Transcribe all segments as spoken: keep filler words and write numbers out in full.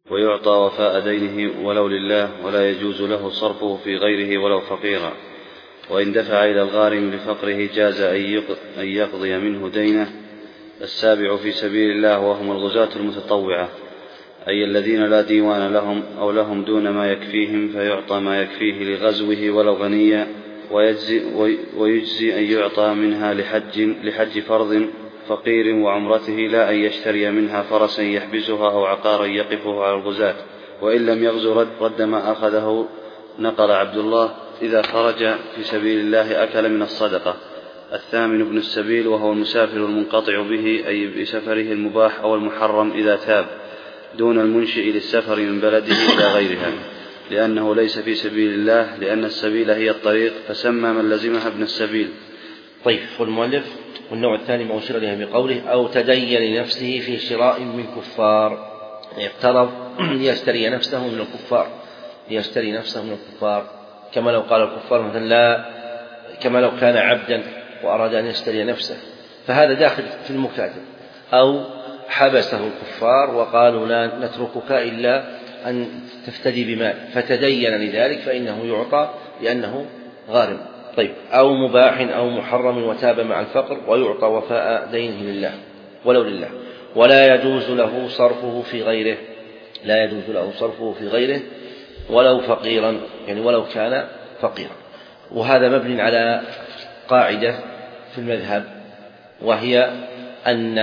ويعطى وفاء دينه ولو لله، ولا يجوز له صرفه في غيره ولو فقيرا. وإن دفع إلى الغارم لفقره جاز أن يقضي منه دينه. السابع في سبيل الله وهم الغزاة المتطوعة، أي الذين لا ديوان لهم أو لهم دون ما يكفيهم، فيعطى ما يكفيه لغزوه ولو غنيا، ويجزي, ويجزي أن يعطى منها لحج, لحج فرض فقير وعمرته، لا أن يشتري منها فرسا يحبسها أو عقارا يقفه على الغزاة، وإن لم يغزو رد, رد ما أخذه. نقل عبد الله: إذا خرج في سبيل الله أكل من الصدقة. الثامن ابن السبيل، وهو المسافر المنقطع به، أي بسفره المباح أو المحرم إذا تاب، دون المنشئ للسفر من بلده إلى غيرها، لأنه ليس في سبيل الله، لأن السبيل هي الطريق، فسمى من لزمها ابن السبيل. طيب، والمؤلف والنوع الثاني ما أشير إليه بقوله: أو تدين لنفسه في شراء من كفار، اقترض ليشتري نفسه من الكفار ليشتري نفسه من الكفار كما لو قال الكفار مثلا لا كما لو كان عبدا وأراد أن يشتري نفسه، فهذا داخل في المكاتب. أو حبسه الكفار وقالوا لا نتركك إلا أن تفتدي بمال، فتدين لذلك فإنه يعطى لأنه غارم. طيب، أو مباح أو محرم وتاب مع الفقر، ويعطى وفاء دينه لله ولو لله، ولا يجوز له صرفه في غيره لا يجوز له صرفه في غيره ولو فقيرا، يعني ولو كان فقيرا. وهذا مبني على قاعدة في المذهب، وهي أن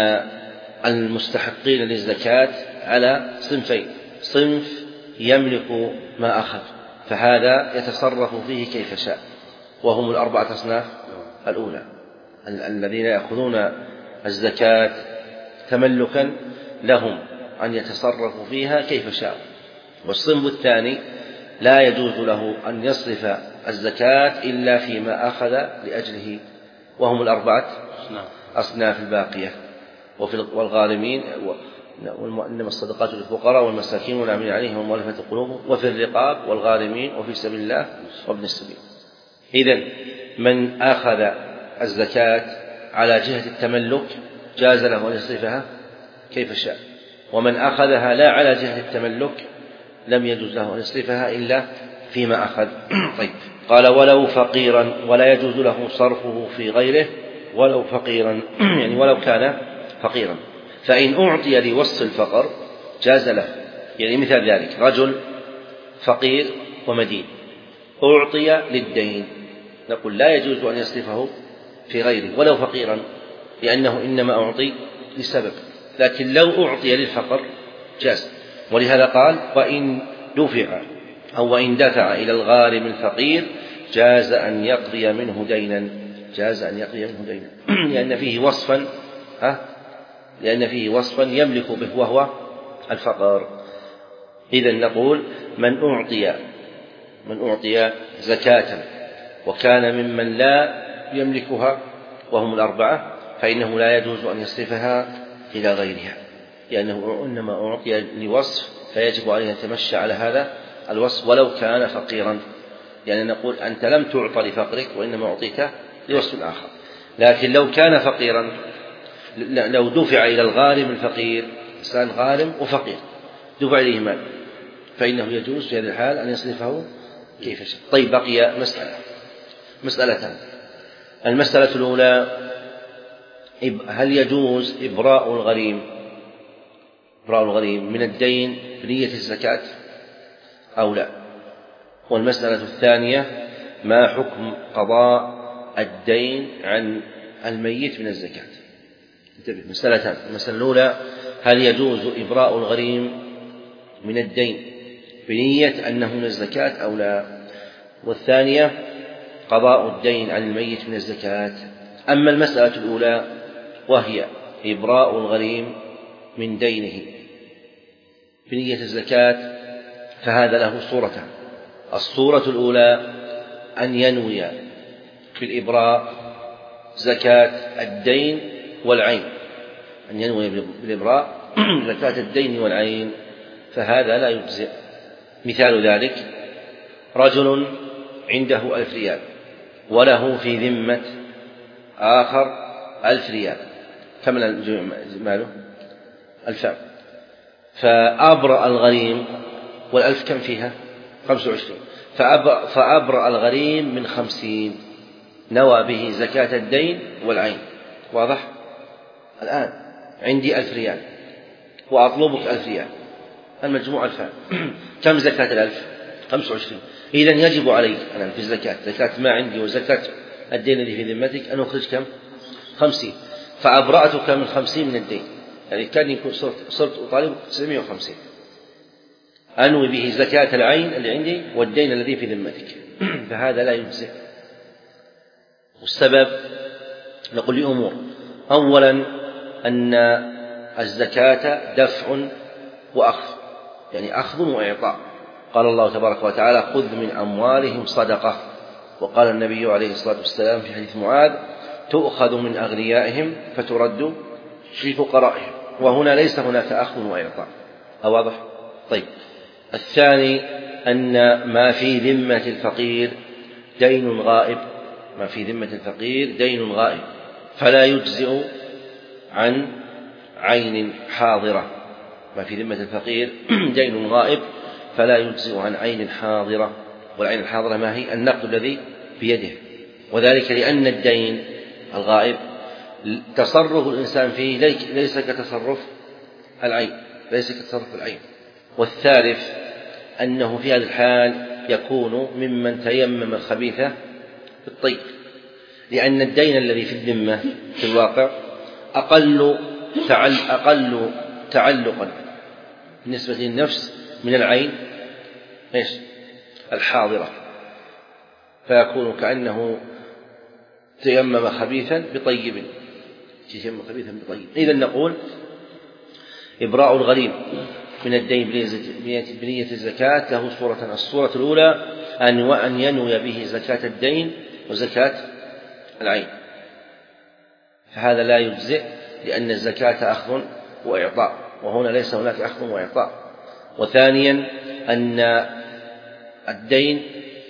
المستحقين للزكاة على صنفين: صنف يملك ما أخذ فهذا يتصرف فيه كيف شاء، وهم الأربعة أصناف الأولى الذين يأخذون الزكاة تملكا لهم أن يتصرفوا فيها كيف شاء. والصنف الثاني لا يجوز له أن يصرف الزكاة إلا فيما أخذ لأجله، وهم الأربعة أصناف الباقية. والغارمين، إنما الصدقات للفقراء والمساكين والعاملين عليهم والمؤلفة قلوبهم، وفي الرقاب والغارمين وفي سبيل الله وابن السبيل. إذن من أخذ الزكاة على جهة التملك جاز له أن يصرفها كيف شاء، ومن أخذها لا على جهة التملك لم يجوز له أن يصرفها إلا فيما أخذ. طيب، قال: ولو فقيرا، ولا يجوز له صرفه في غيره ولو فقيرا، يعني ولو كان فقيرا. فإن أعطي لوصف الفقر جاز له، يعني مثال ذلك: رجل فقير ومدين أعطي للدين، نقول لا يجوز أن يصرفه في غيره ولو فقيرا، لأنه إنما أعطي لسبب، لكن لو أعطي للفقر جاز. ولهذا قال: وإن دفع أو وإن دفع إلى الغارم الفقير جاز أن يقضي منه دينا جاز أن يقضي منه دينا لأن فيه وصفا ها لأن فيه وصفا يملك به وهو الفقر. إذن نقول: من أعطي من أعطي زكاة وكان ممن لا يملكها وهم الأربعة، فإنه لا يجوز أن يصرفها إلى غيرها، لأنه إنما أعطي لوصف، فيجب عليه أن يتمشى على هذا الوصف ولو كان فقيرا. يعني نقول: أنت لم تعطى لفقرك وإنما أعطيت لوصف آخر. لكن لو كان فقيرا، لو دفع إلى الغارم الفقير، إنسان غارم وفقير دفع إليه مال، فإنه يجوز في هذه الحال أن يصرفه كيف شاء. طيب، بقي مسألة مسألتان. المسألة الأولى: هل يجوز إبراء الغريم إبراء الغريم من الدين بنية الزكاة أو لا؟ والمسألة الثانية: ما حكم قضاء الدين عن الميت من الزكاة؟ مسألتان. المسألة الأولى: هل يجوز إبراء الغريم من الدين بنية أنه من الزكاة أو لا؟ والثانية: قضاء الدين عن الميت من الزكاة. أما المسألة الأولى وهي إبراء الغريم من دينه بنية الزكاة، فهذا له صورتان. الصورة الأولى أن ينوي في الإبراء زكاة الدين والعين أن ينوي بالإبراء زكاة الدين والعين، فهذا لا يجزئ. مثال ذلك: رجل عنده ألف ريال وله في ذمة آخر ألف ريال، كم ماله؟ ألفان. فأبرأ الغريم، والألف كم فيها؟ خمسة وعشرين. فأبرأ الغريم من خمسين، نوى به زكاة الدين والعين. واضح؟ الآن عندي ألف ريال وأطلبك ألف ريال، المجموع ألفان. كم زكاة الألف؟ خمسة وعشرين. إذن يجب علي أنا في الزكاة، زكاة ما عندي وزكاة الدين الذي في ذمتك، أن أخرج كم؟ خمسين. فأبرأتك من خمسين من الدين، يعني كان يكون صرت, صرت أطالبك تسعمائة وخمسين، أنوي به زكاة العين اللي عندي والدين الذي في ذمتك. فهذا لا يجزئ. والسبب نقول لأمور: أولا أن الزكاة دفع وأخذ، يعني أخذ وإعطاء. قال الله تبارك وتعالى: خذ من أموالهم صدقة. وقال النبي عليه الصلاة والسلام في حديث معاذ: تؤخذ من أغنيائهم فترد في فقرائهم. وهنا ليس هناك أخذ وإعطاء. أواضح؟ طيب. الثاني أن ما في ذمة الفقير دين غائب، ما في ذمة الفقير دين غائب، فلا يجزئ عن عين حاضرة. ما في ذمة الفقير دين غائب فلا يجزئ عن عين حاضرة. والعين الحاضرة ما هي؟ النقد الذي بيده. وذلك لأن الدين الغائب تصرف الإنسان فيه ليس كتصرف العين، ليس كتصرف العين. والثالث أنه في هذا الحال يكون ممن تيمم الخبيث بالطيب، لأن الدين الذي في الذمة في الواقع أقل تعل أقل تعلقا بالنسبة للنفس من العين إيش؟ الحاضرة، فيكون كأنه تيمم خبيثا بطيب، تيمم خبيثا بطيب. إذن نقول: إبراء الغريم من الدين بنية الزكاة له صورة. الصورة الأولى أن ينوي به زكاة الدين وزكاة العين، فهذا لا يجزئ، لأن الزكاة أخذ وإعطاء، وهنا ليس هناك أخذ وإعطاء. وثانيا أن الدين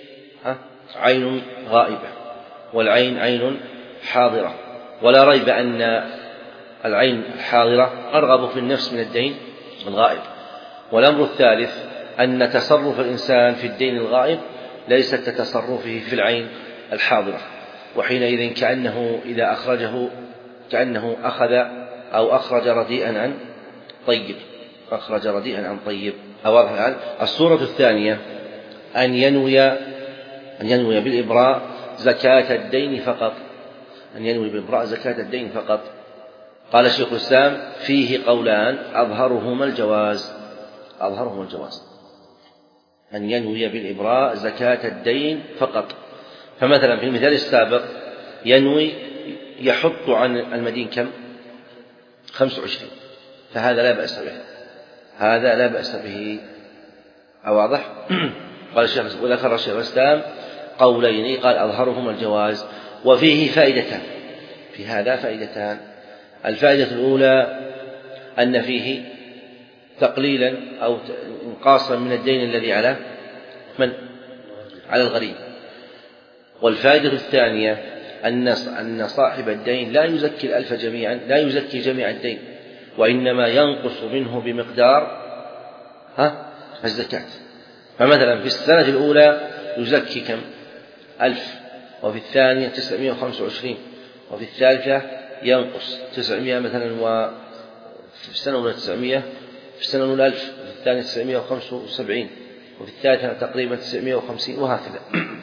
عين غائبة والعين عين حاضرة، ولا ريب أن العين الحاضرة أرغب في النفس من الدين الغائب. والأمر الثالث أن تصرف الإنسان في الدين الغائب ليس كتصرفه في العين الحاضرة، وحينئذ كأنه إذا أخرجه كأنه أخذ أو أخرج رديئا عن طيب، أخرج رديئا عن طيب. أواضح الآن؟ الصورة الثانية أن ينوي أن ينوي بالإبراء زكاة الدين فقط، أن ينوي بالإبراء زكاة الدين فقط. قال شيخ الإسلام: فيه قولان أظهرهما الجواز، أظهرهما الجواز أن ينوي بالإبراء زكاة الدين فقط. فمثلا في المثال السابق ينوي يحط عن المدين كم؟ خمسة وعشرين، فهذا لا بأس به، هذا لا بأس به. أواضح؟ قال الشيخ، وذكر الشيخ الإسلام قولين، قال أظهرهما الجواز. وفيه فائدتان، في هذا فائدتان. الفائدة الأولى أن فيه تقليلا أو انقاصا من الدين الذي على من؟ على الغريب. والفائدة الثانية أن صاحب الدين لا يزكي الألف جميعا، لا يزكي جميع الدين، وإنما ينقص منه بمقدار ها الزكاة. فمثلا في السنة الأولى يزكي كم؟ ألف، وفي الثانية تسعمائة وخمسة وعشرين، وفي الثالثة ينقص تسعمائة مثلا، وفي السنة الأولى تسعمائة، في السنة الأولى ألف، وفي الثانية تسعمائة وخمسة وسبعين، وفي الثالثة تقريبا تسعمائة وخمسين، وهكذا.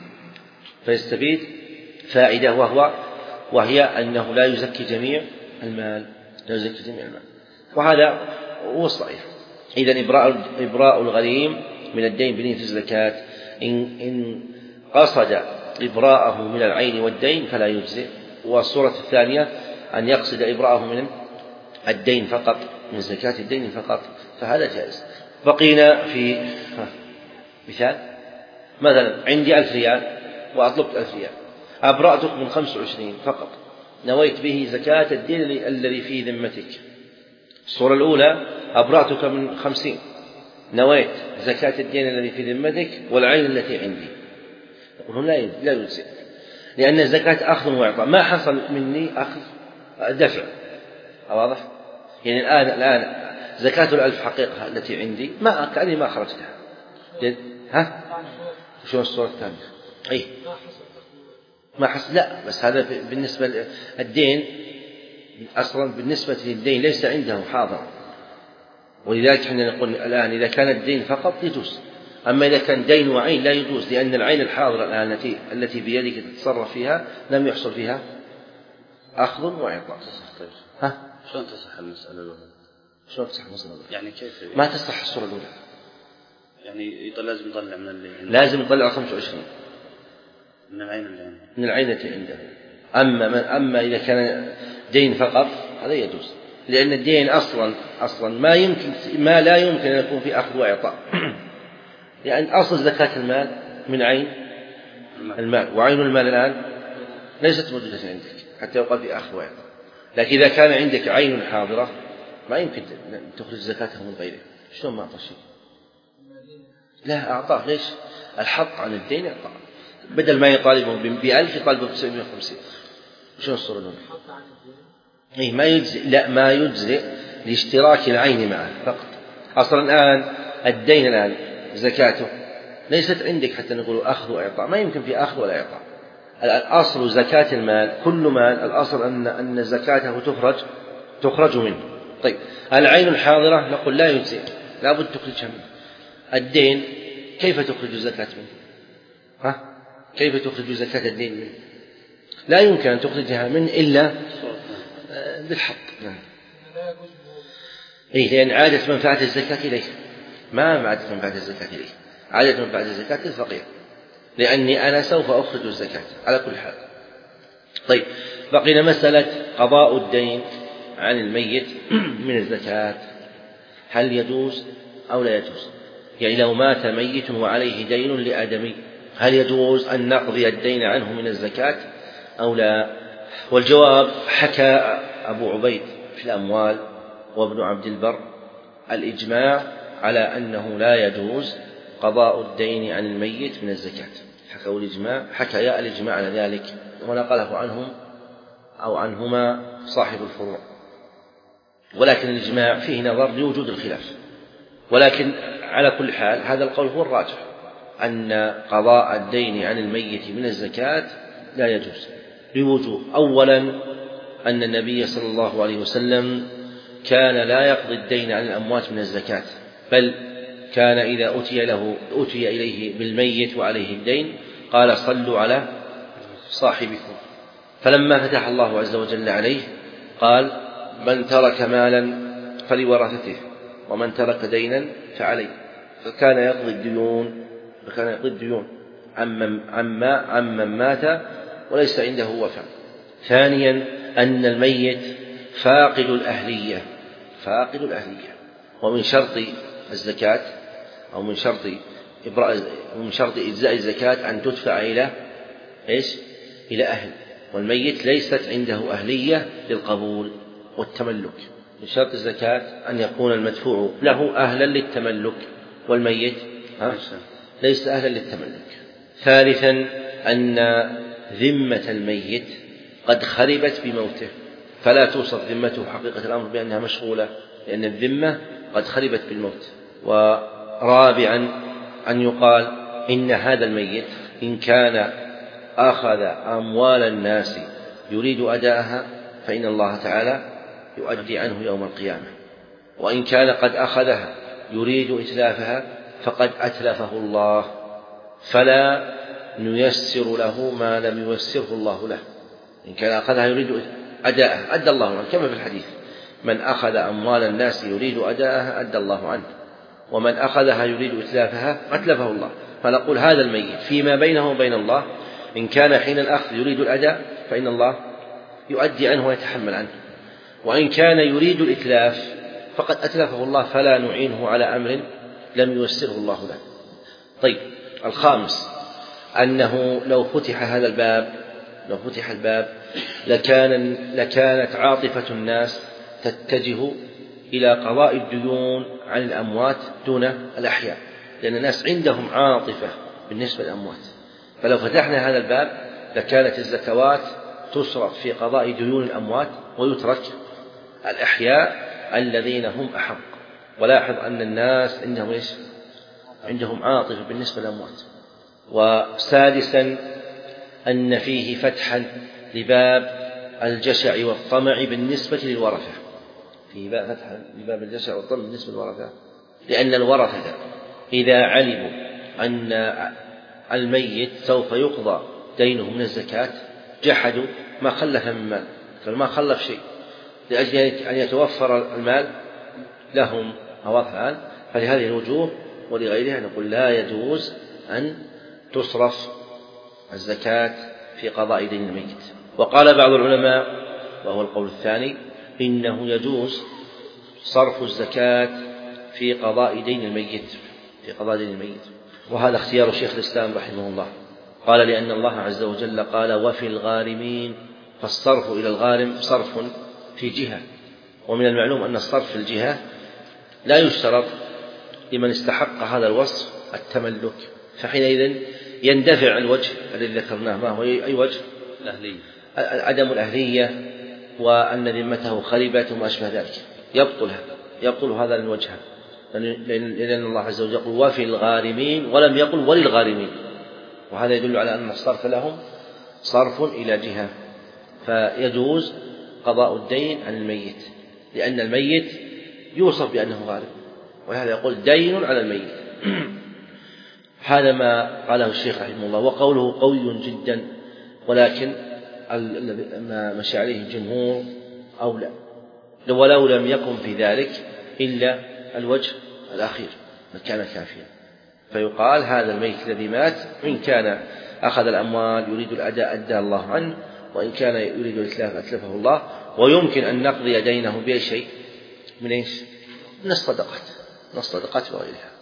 فيستفيد فائدة وهو وهي أنه لا يزكي جميع المال، لا يزكي جميع المال، وهذا هو الصحيح. إذن إبراء إبراء الغريم من الدين بنية الزكاة إن إن قصد إبراءه من العين والدين فلا يجزئ. والصورة الثانية أن يقصد إبراءه من الدين فقط، من زكاة الدين فقط، فهذا جائز. بقينا في مثال، مثلا عندي ألف ريال وأطلبت ألف ريال، أبرأتك من خمسة وعشرين فقط، نويت به زكاة الدين الذي في ذمتك. الصورة الأولى أبرأتك من خمسين، نويت زكاة الدين الذي في ذمتك والعين التي عندي. يقولون لا لا يجزئ، لأن الزكاة أخذ وإعطاء، ما حصل مني أخذ دفع. واضح؟ يعني الآن الآن زكاة الألف حقيقة التي عندي ما كأني ما أخرجتها. ها شو الصورة الثانية؟ أي ما حس لا بس هذا بالنسبة للدين أصلا بالنسبة للدين ليس عنده حاضر، ولذلك احنا نقول الآن إذا كان الدين فقط يجوز، أما إذا كان دين وعين لا يجوز، لأن العين الحاضرة الآن التي التي بيدك تتصرف فيها لم يحصل فيها أخذ وإعطاء. ها شلون تصح المسألة الأولى؟ شلون تصح المسألة الأولى؟ يعني كيف ما تصح الصورة الأولى، يعني يطلع لازم يطلع من اللي لازم يطلع خمسة وعشرين من العين اللي عنده من العين التي عنده. أما من أما إذا كان دين فقط هذا يجوز، لأن الدين أصلا أصلا ما يمكن ما لا يمكن أن يكون في أخذ وإعطاء، لأن أصل زكاة المال من عين المال، وعين المال الآن ليست موجودة عندك حتى يقال في أخذ وإعطاء. لكن إذا كان عندك عين حاضرة ما يمكن تخرج زكاته من غيره. شلون ما أعطى شيء؟ لا أعطاه. ليش؟ الحط عن الدين أعطاه، بدل ما يطالبه بألف يطالبه بسبعمائة وخمسين. شلون الصورة الأولى؟ إيه ما يجزئ، لا ما يجزئ لاشتراك العين معه فقط. أصلا الآن الدين الآن زكاته ليست عندك حتى نقول أخذ وإعطاء، ما يمكن في أخذ ولا إعطاء. الأصل زكاة المال كل مال الأصل أن أن زكاته تخرج تخرج منه. طيب العين الحاضرة نقول لا يجزئ، لا بد تخرجها منه. الدين كيف تخرج الزكاة منه؟ ها كيف تخرج زكاة الدين منه؟ لا يمكن أن تخرجها منه إلا بالحق. إيه لأن عادة منفعة الزكاة إليه، ما عادة منفعة الزكاة إليه، عادة منفعة الزكاة للفقير، لأني أنا سوف أخرج الزكاة على كل حال. طيب بقينا مسألة قضاء الدين عن الميت من الزكاة، هل يجوز أو لا يجوز؟ يعني لو مات ميت وعليه دين لآدمي هل يجوز أن نقضي الدين عنه من الزكاة أو لا؟ والجواب حكى أبو عبيد في الأموال وابن عبد البر الإجماع على أنه لا يجوز قضاء الدين عن الميت من الزكاة. حكوا الإجماع حكى الإجماع على ذلك ونقله عنهم أو عنهما صاحب الفروع، ولكن الإجماع فيه نظر لوجود الخلاف. ولكن على كل حال هذا القول هو الراجح، أن قضاء الدين عن الميت من الزكاة لا يجوز لوجوه. أولا أن النبي صلى الله عليه وسلم كان لا يقضي الدين عن الأموات من الزكاة، بل كان إذا أتي له أتي إليه بالميت وعليه الدين قال صلوا على صاحبكم. فلما فتح الله عز وجل عليه قال من ترك مالا فلورثته ومن ترك دينا فعليه، فكان يقضي الديون فكان يقضي الديون عما عمن مات وليس عنده وفاء. ثانيا أن الميت فاقد الأهلية فاقد الأهلية ومن شرط الزكاة أو من شرط إبراء من شرط إجزاء الزكاة أن تدفع إلى إيش؟ إلى أهل، والميت ليست عنده أهلية للقبول والتملك. من شرط الزكاة أن يكون المدفوع له أهلا للتملك، والميت ليس أهلا للتملك. ثالثا أن ذمة الميت قد خربت بموته، فلا توصف ذمته حقيقة الأمر بأنها مشغولة، لأن الذمة قد خربت بالموت. ورابعا أن يقال إن هذا الميت إن كان أخذ أموال الناس يريد أداءها فإن الله تعالى يؤدي عنه يوم القيامة، وإن كان قد أخذها يريد إتلافها فقد أتلفه الله، فلا نيسر له ما لم ييسره الله له. إن كان أخذها يريد أداءها أدى الله عنه، كما في الحديث من أخذ أموال الناس يريد أداءها أدى الله عنه، ومن أخذها يريد إتلافها أتلفه الله. فنقول هذا الميت فيما بينه وبين الله إن كان حين الأخذ يريد الأداء فإن الله يؤدي عنه ويتحمل عنه، وإن كان يريد الإتلاف فقد أتلفه الله، فلا نعينه على أمر لم ييسره الله له. طيب الخامس أنه لو فتح هذا الباب لو فتح الباب لكان لكانت عاطفة الناس تتجه إلى قضاء الديون عن الأموات دون الأحياء، لأن الناس عندهم عاطفة بالنسبة للأموات. فلو فتحنا هذا الباب لكانت الزكوات تصرف في قضاء ديون الأموات ويترك الأحياء الذين هم أحق. ولاحظ أن الناس عندهم إيش؟ عندهم عاطفة بالنسبة للأموات. وسادسا أن فيه فتحا لباب الجشع والطمع بالنسبة للورثة، فيه باب فتحا لباب الجشع والطمع بالنسبة للورثة، لأن الورثة إذا علموا أن الميت سوف يقضى دينه من الزكاة جحدوا ما خلف من مال، ما خلف شيء، لأجل أن يتوفر المال لهم أو أفعال. فلهذه الوجوه ولغيرها نقول لا يجوز أن تصرف الزكاة في قضاء دين الميت. وقال بعض العلماء وهو القول الثاني إنه يجوز صرف الزكاة في قضاء دين الميت في قضاء دين الميت وهذا اختيار شيخ الإسلام رحمه الله. قال لأن الله عز وجل قال وفي الغارمين، فالصرف إلى الغارم صرف في جهة، ومن المعلوم أن الصرف في الجهة لا يشترط لمن استحق هذا الوصف التملك، فحينئذ يندفع الوجه الذي ذكرناه. ما هو أي وجه؟ الأهلية، عدم الأهلية وأن ذمته خربت وما أشبه ذلك، يبطلها يبطل هذا الوجه، لأن الله عز وجل يقول وفي الغارمين ولم يقل وللغارمين، وهذا يدل على أن الصرف لهم صرف إلى جهة، فيجوز قضاء الدين عن الميت لأن الميت يوصف بأنه غارم، وهذا يقول دين على الميت. هذا ما قاله الشيخ رحمه الله، وقوله قوي جدا، ولكن ما مشى عليه الجمهور أولى، ولو لم يكن في ذلك إلا الوجه الأخير كان كافيا، فيقال هذا الميت الذي مات إن كان أخذ الأموال يريد الأداء أدى الله عنه، وإن كان يريد الإتلاف أتلفه الله، ويمكن أن نقضي دينه بأي شيء من إيش؟ من الصدقات من الصدقات وغيرها.